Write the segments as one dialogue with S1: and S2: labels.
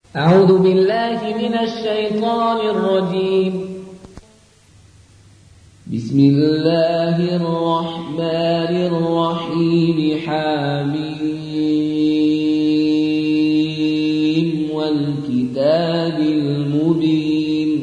S1: أعوذ بالله من الشيطان الرجيم. بسم الله الرحمن الرحيم. حميم والكتاب المبين.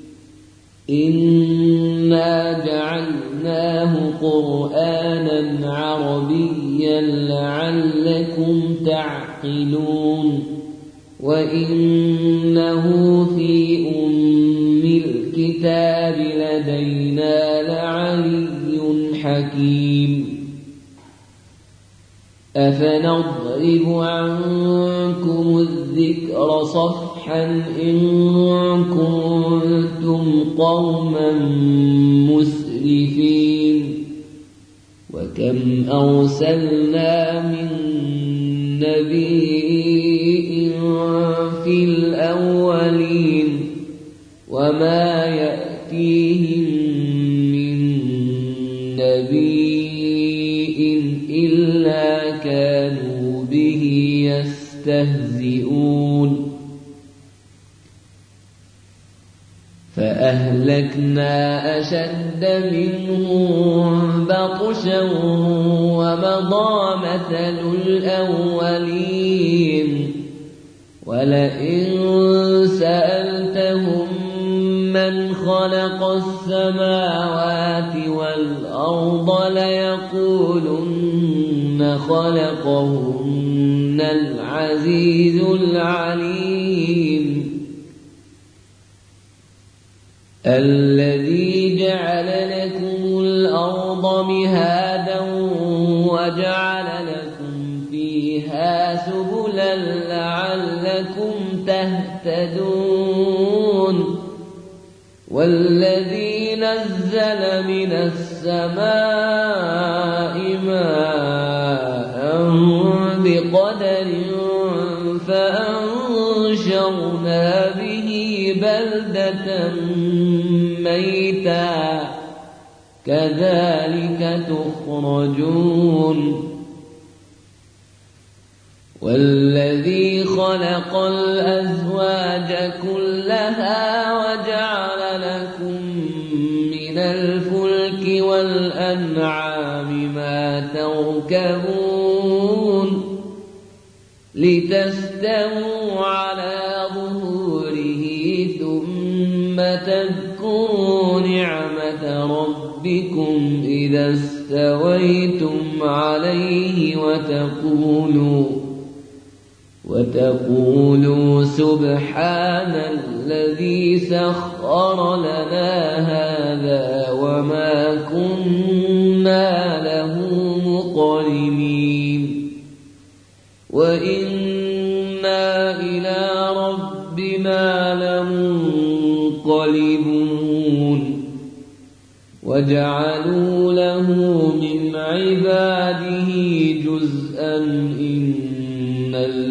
S1: إنا جعلناه قرآنا عربيا لعلكم تعقلون. وإنه في أم الكتاب لدينا لعلي حكيم. أفنضرب عنكم الذكر صفحا إن كنتم قوما مسرفين. وكم أرسلنا من نبي في الأولين وما يأتيهم من نبي إلا كانوا به يستهزئون. فأهلكنا أشد منهم بطشا ومضى مثل الأولين. ولئن سألتهم من خلق السماوات والأرض ليقولن خلقهن العزيز العليم. الذي جعل لكم الأرض مهادا وجعل لكم فيها سبلا لعلكم تهتدون. والذي نزل من السماء ماء بقدر فأنشرنا به بلدة ميتا كذلك تخرجون. والذي خلق الأزواج كلها وجعل لكم من الفلك والأنعام ما تركبون لتستووا على ظهوره ثم تذكروا نعمة ربكم إذا استويتم عليه وتقولوا سبحان الذي سخر لنا هذا وما كنا له مقرنين. وإنا إلى ربنا لمنقلبون. وجعلوا له من عباده جزءا إن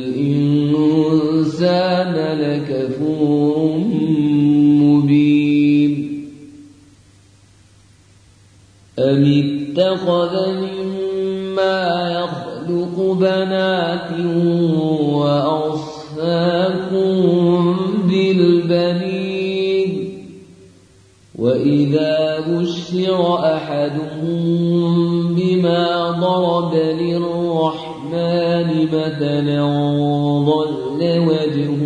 S1: الإنسان لكفور مبين. أم اتخذ مما يخلق بنات وأصفاكم بالبنين. وإذا بشر أحدهم بما ضرب للرحمن مثلا ظل وجهه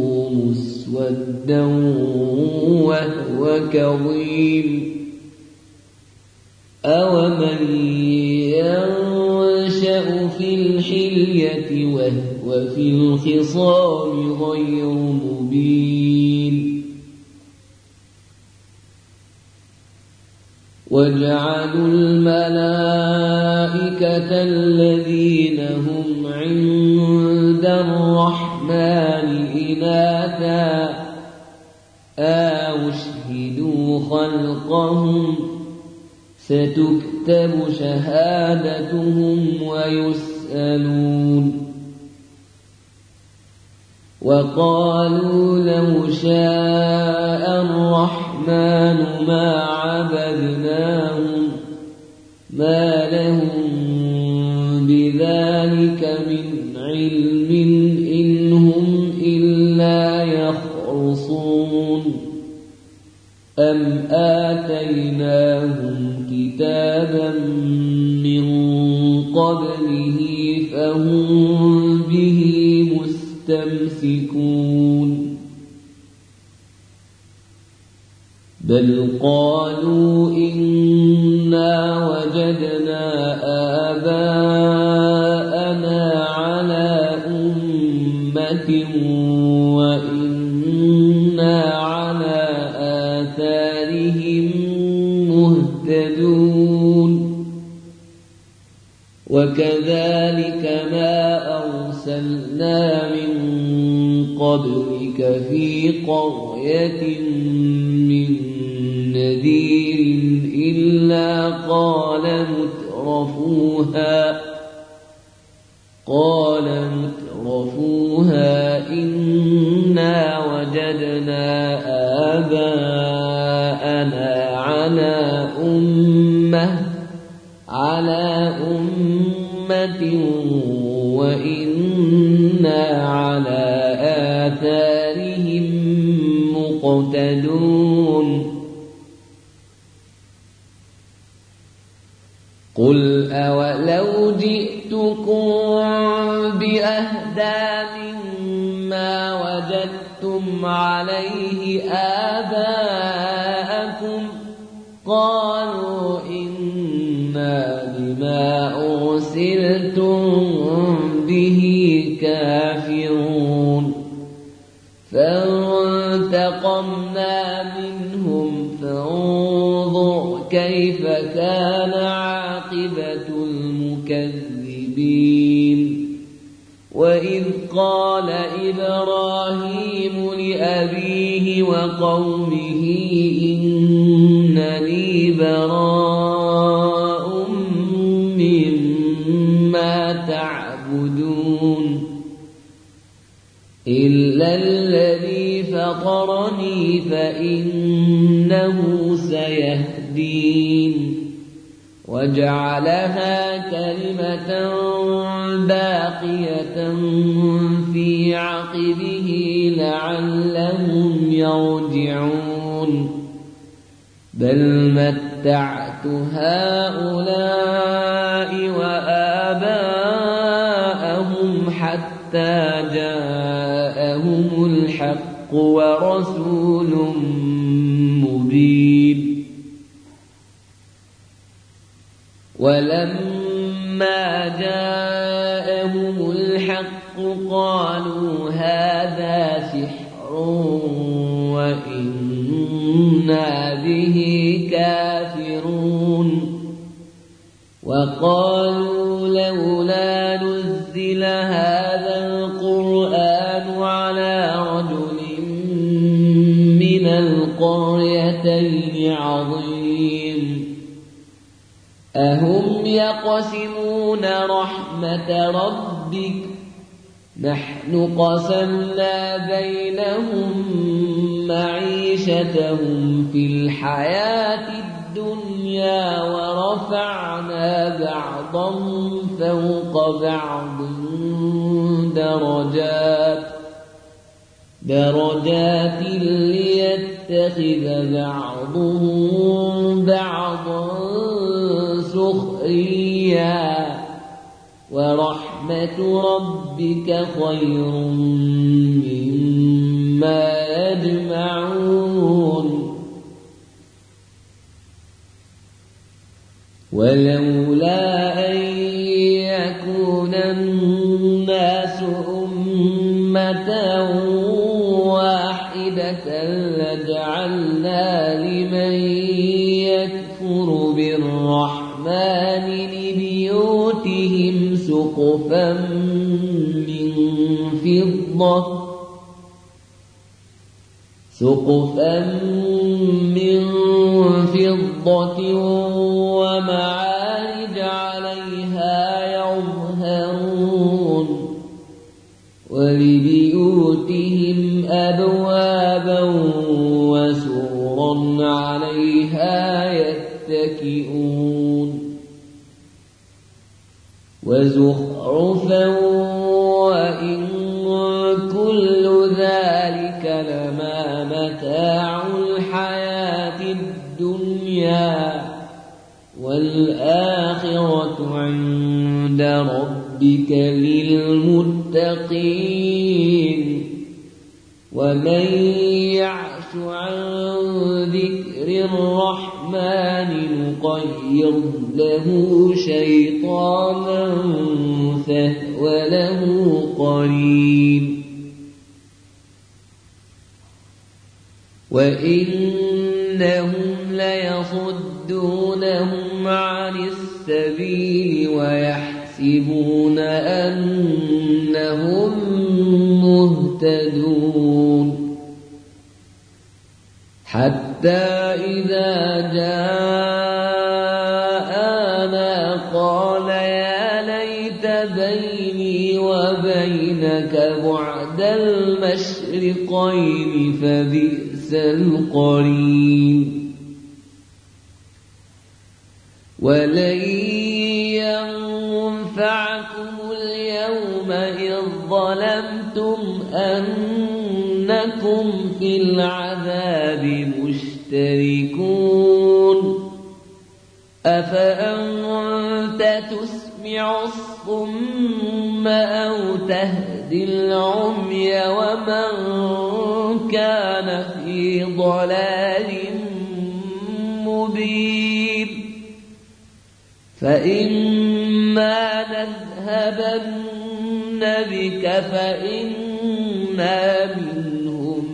S1: مسودا وهو كظيم. أومن ينشأ في الحلية وهو في الخصام غير مبين. وجعلوا الملائكة الذين هم عند الرحمن إناثا أشهدوا خلقهم ستكتب شهادتهم ويسألون. وقالوا لو شاء الرحمن ما عبدناهم ما لهم بذلك من علم إن هم إلا لا يخرصون أم آتيناهم كتابا من قبله فهم به مستمسكون بل قالوا إنا وجدنا آباءنا على أمة وإنا على آثارهم مهتدون وكذلك ما أرسلنا من قبلك في قرية من نذير إلا قال مترفوها إنا وجدنا آباءنا على أمة وإنا على آثارهم مقتدون قل أولو جئتكم بأهدى مما وجدتم عليه آباءكم قالوا إنا بما أرسلتم به كافرون فانتقمنا منهم فانظر كيف كان عاقبة المكذبين وإذ قال إبراهيم لأبيه وقومه إنني براء مما تعبدون إلا الذي فطرني فإنه سيهدين وجعلها كلمة باقية في عقبه لعلهم يرجعون بل متعت هؤلاء وآباءهم حتى جاءهم الحق ورسول مبين ولما جاءهم الحق قالوا هذا سحر وإنا به كافرون وقالوا لولا نزل هذا القرآن على رجل من القريتين عظيم أهم يقسمون رحمة ربك نحن قسمنا بينهم معيشتهم في الحياة الدنيا ورفعنا بعضهم فوق بعض درجات ليتخذ بعضهم بعضا سخريا ورحمة ربك خير مما يجمعون ولولا أن يكون الناس أمة واحدة لجعلنا لمن يكفر بالرحمن لبيوتهم سقفا من فضة ومعارج عليها يظهرون ولبيوتهم أبوابا وسررا عليها يتكئون وزخرفا وإن كل ذلك ذلك لما متاع الحياة الدنيا والآخرة عند ربك للمتقين ومن يعش عن ذكر الرحمن نقيض له شيطانا فهو له قرين وإنهم ليصدونهم عن السبيل ويحسبون أنهم مهتدون حتى إذا جاءنا قال يا ليت بيني وبينك بعد المشرقين فبئس القرين ولن ينفعكم اليوم إذ ظلمتم أنكم في العذاب مشتركون أفأنت تسمع الصم أو تهدي العمي ومن كان في ضلال مبين فإما نذهبن بك فإنا منهم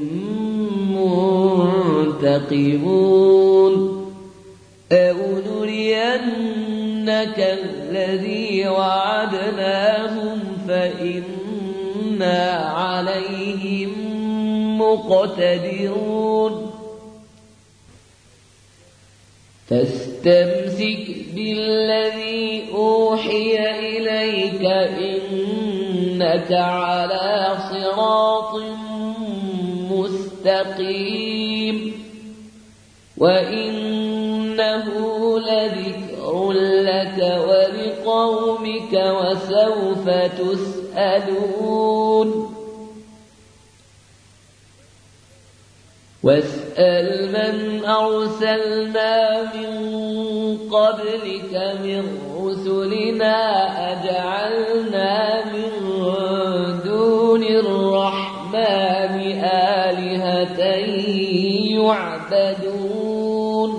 S1: منتقمون أو نرينك الذي وعدناهم فإنا عليهم مقتدرون فاستمسك بالذي أوحي إليك إنك على صراط مستقيم وإنه لذكر لك ولقومك وسوف تسألون واسأل من أرسلنا من قبلك من رسلنا أجعلنا من دون الرحمن آلهة يعبدون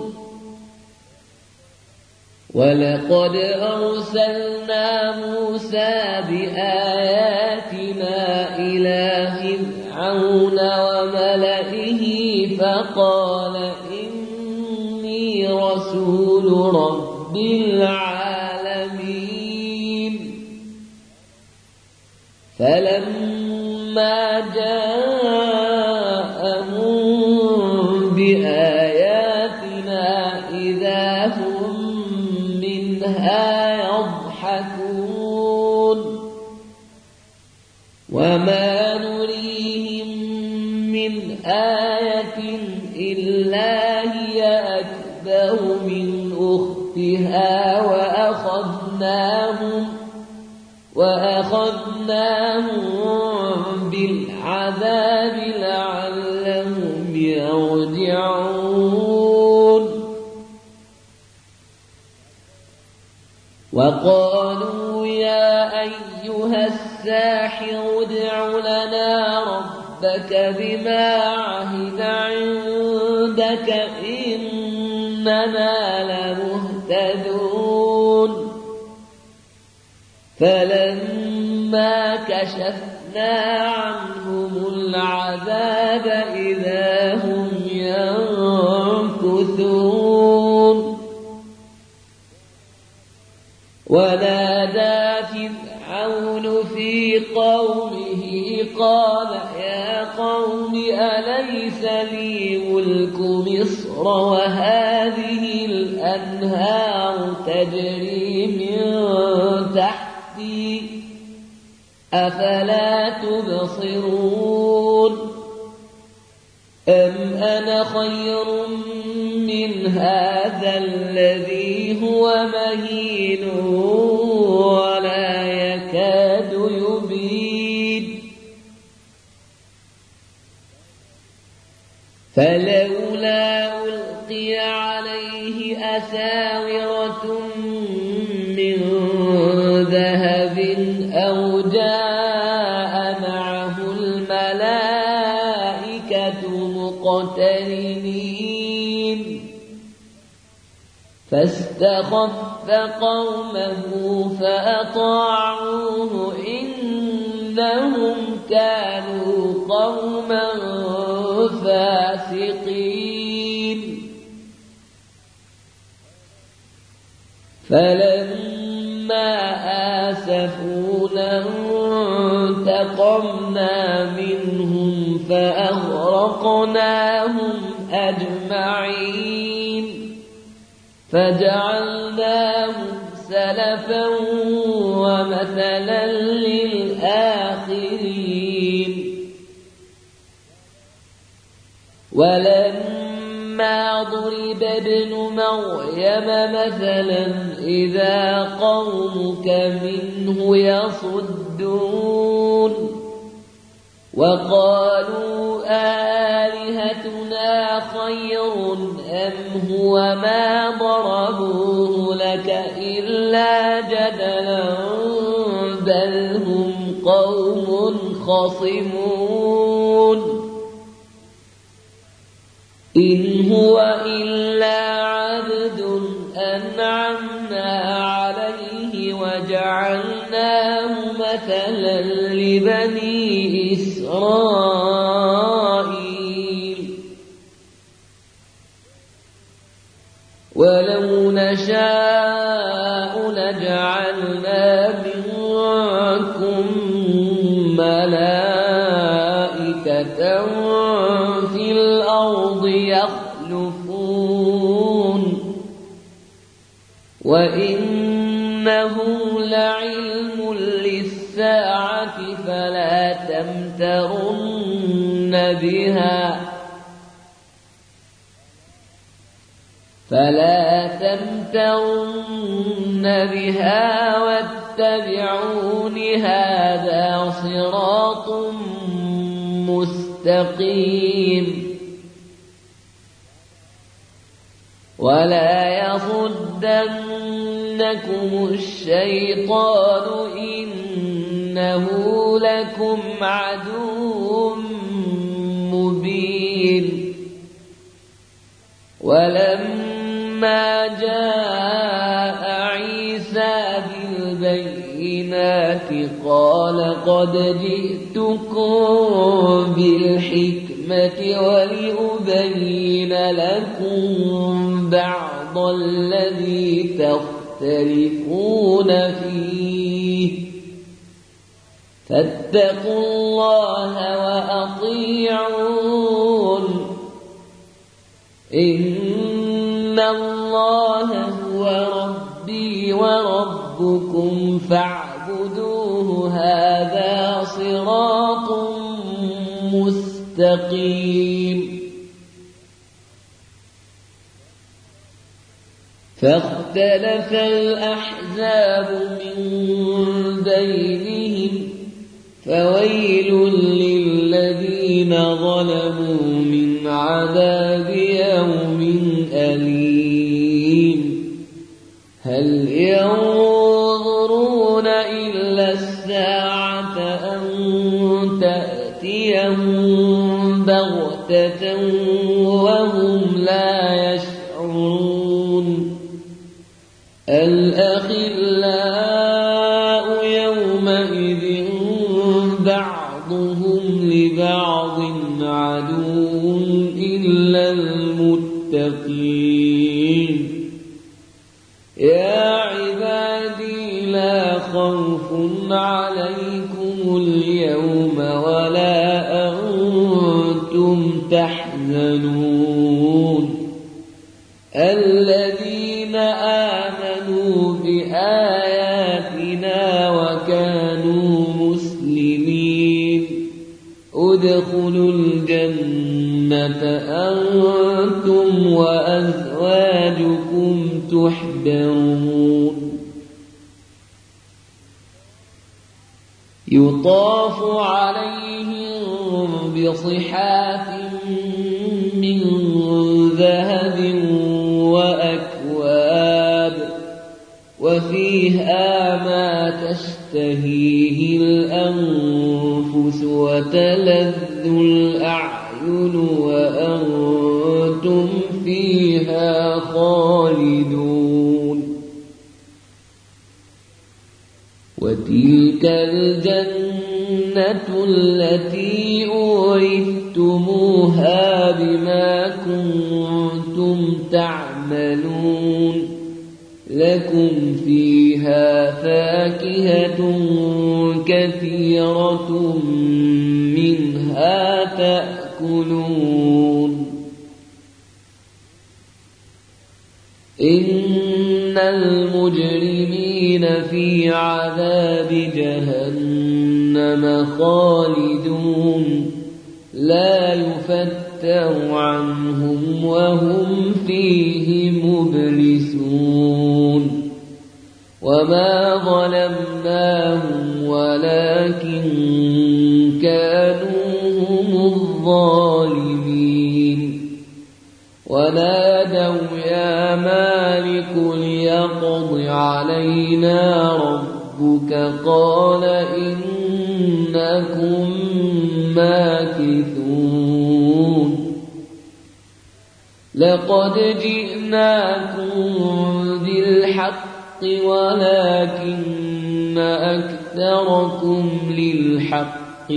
S1: ولقد أرسلنا موسى بآياتنا إلى فرعون وملئه فقال إني رسول رب العالمين فلما جاءهم بآياتنا إذا هم منها يضحكون وما نريهم من آية إلا هي أكبر من أختها وأخذناهم بالعذاب لعلهم يرجعون وقالوا يا أيها الساحر ادع لنا ربك بما عهد عندك إننا لمهتدون فلما كشفنا عنهم العذاب إذا هم ينكثون ونادى فرعون في قومه قال يا قوم أليس لي ملك مصر وهذه الأنهار تجري من تحتي أفلا تبصرون أم أنا خير من هذا الذي هو مهين ولا يكاد يبين فلولا ألقي عليه أساورة من ذهب أو جاء معه الملائكة مقترنين فاستخف قومه فأطاعوه إنهم كانوا قوما فاسقين فلما آسفونا انتقمنا منهم فأغرقناهم أجمعين فجعلناهم سلفا ومثلا للآخرين ولما ضرب ابن مريم مثلا إذا قومك منه يصدون وقالوا آلهتنا خير أم هو ما ضربوه لك إلا جدلا بل هم قوم خصمون إن هو إلا عبد أنعمنا عليه وجعلناه مثلا لبني إسرائيل ولو نشاء لجعلنا منكم ملائكة في الأرض يخلفون وإنه لعلم للساعة فلا تمترن بها واتبعون هذا صراط مستقيم ولا يصدنكم الشيطان إنه لكم عدو مبين ولما جاء عيسى بالبينات قال قد جئتكم بالحكمة ولأبين لكم بعض الذي تختلفون فيه فاتقوا الله وأطيعون إن الله هو ربي وربكم فاعبدوه هذا صراط مستقيم فاختلف الأحزاب من بينهم فويل للذين ظلموا من عذاب يوم أليم هل ينظرون إلا الساعة أن تأتيهم بغتة وهم لا يشعرون الأخلاء يومئذ بعضهم لبعض عدو إلا المتقين يا عبادي لا خوف عليكم اليوم ولا أنتم تحزنون الذين آمنوا بآياتنا وكانوا مسلمين ادخلوا الجنة أنتم وأزواجكم تحبرون يطاف عليهم بصحاف من ذهب وأكواب وفيها ما تشتهيه الأنفس وتلذ الأعين وأنتم فيها خالدون وتلك الجنة التي أورثتموها بما كنتم تعملون لكم فيها فاكهة كثيرة منها تأكلون إن المجرمين في عذاب جهنم خالدون لا يفتر عنهم وهم فيه مبلسون وما ظلمناهم ولكن كانوا هم الظالمين ونادوا يا مالك ليقض علينا ربك قال إنكم ماكثون لقد جئناكم بالحق ولكن أكثركم للحق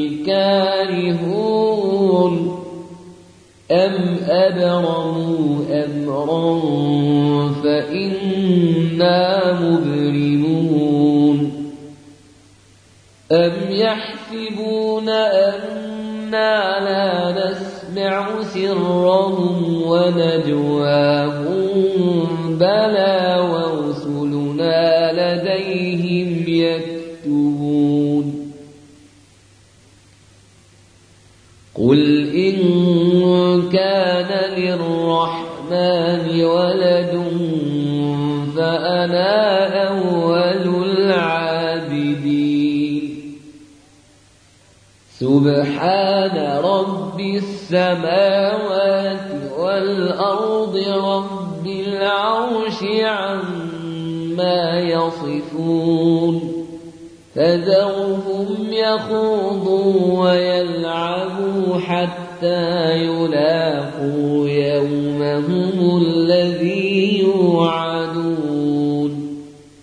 S1: كارهون أم أبرموا أمرا فإنا مبرمون أم يحسبون أنا لا نسمع سرهم ونجواهم بلى ورسلنا لديهم يكتبون قل إن كان للرحمن ولد فأنا أول العابدين سبحان رب السماوات والأرض رب العرش عما يصفون فذرهم يخوضوا ويلعبوا حتى يلاقوا يومهم الذي يوعدون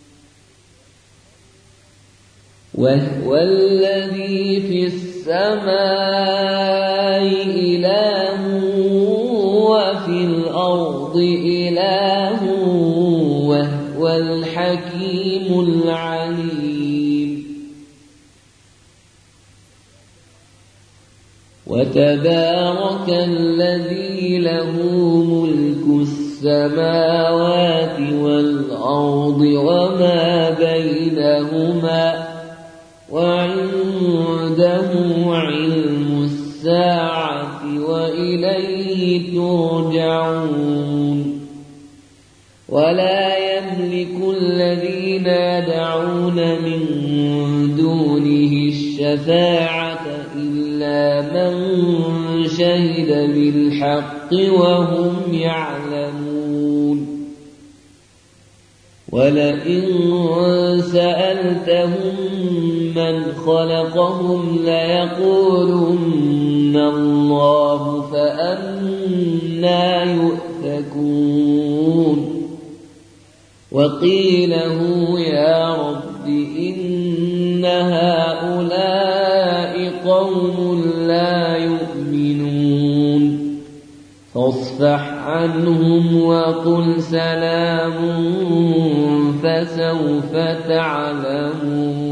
S1: وهو الذي في السماء إله وفي الأرض إله وهو الحكيم العليم وتبارك الذي له ملك السماوات والأرض وما بينهما وعنده علم الساعة وإليه ترجعون ولا يملك الذين يدعون من دونه الشفاعة إلا من شهد بالحق وهم يعلمون ولئن سألتهم من خلقهم ليقولن الله فأنى يؤفكون وقيله يا رب إن هؤلاء قوم لا يؤمنون فاصفح عنهم وقل سلام فسوف تعلمون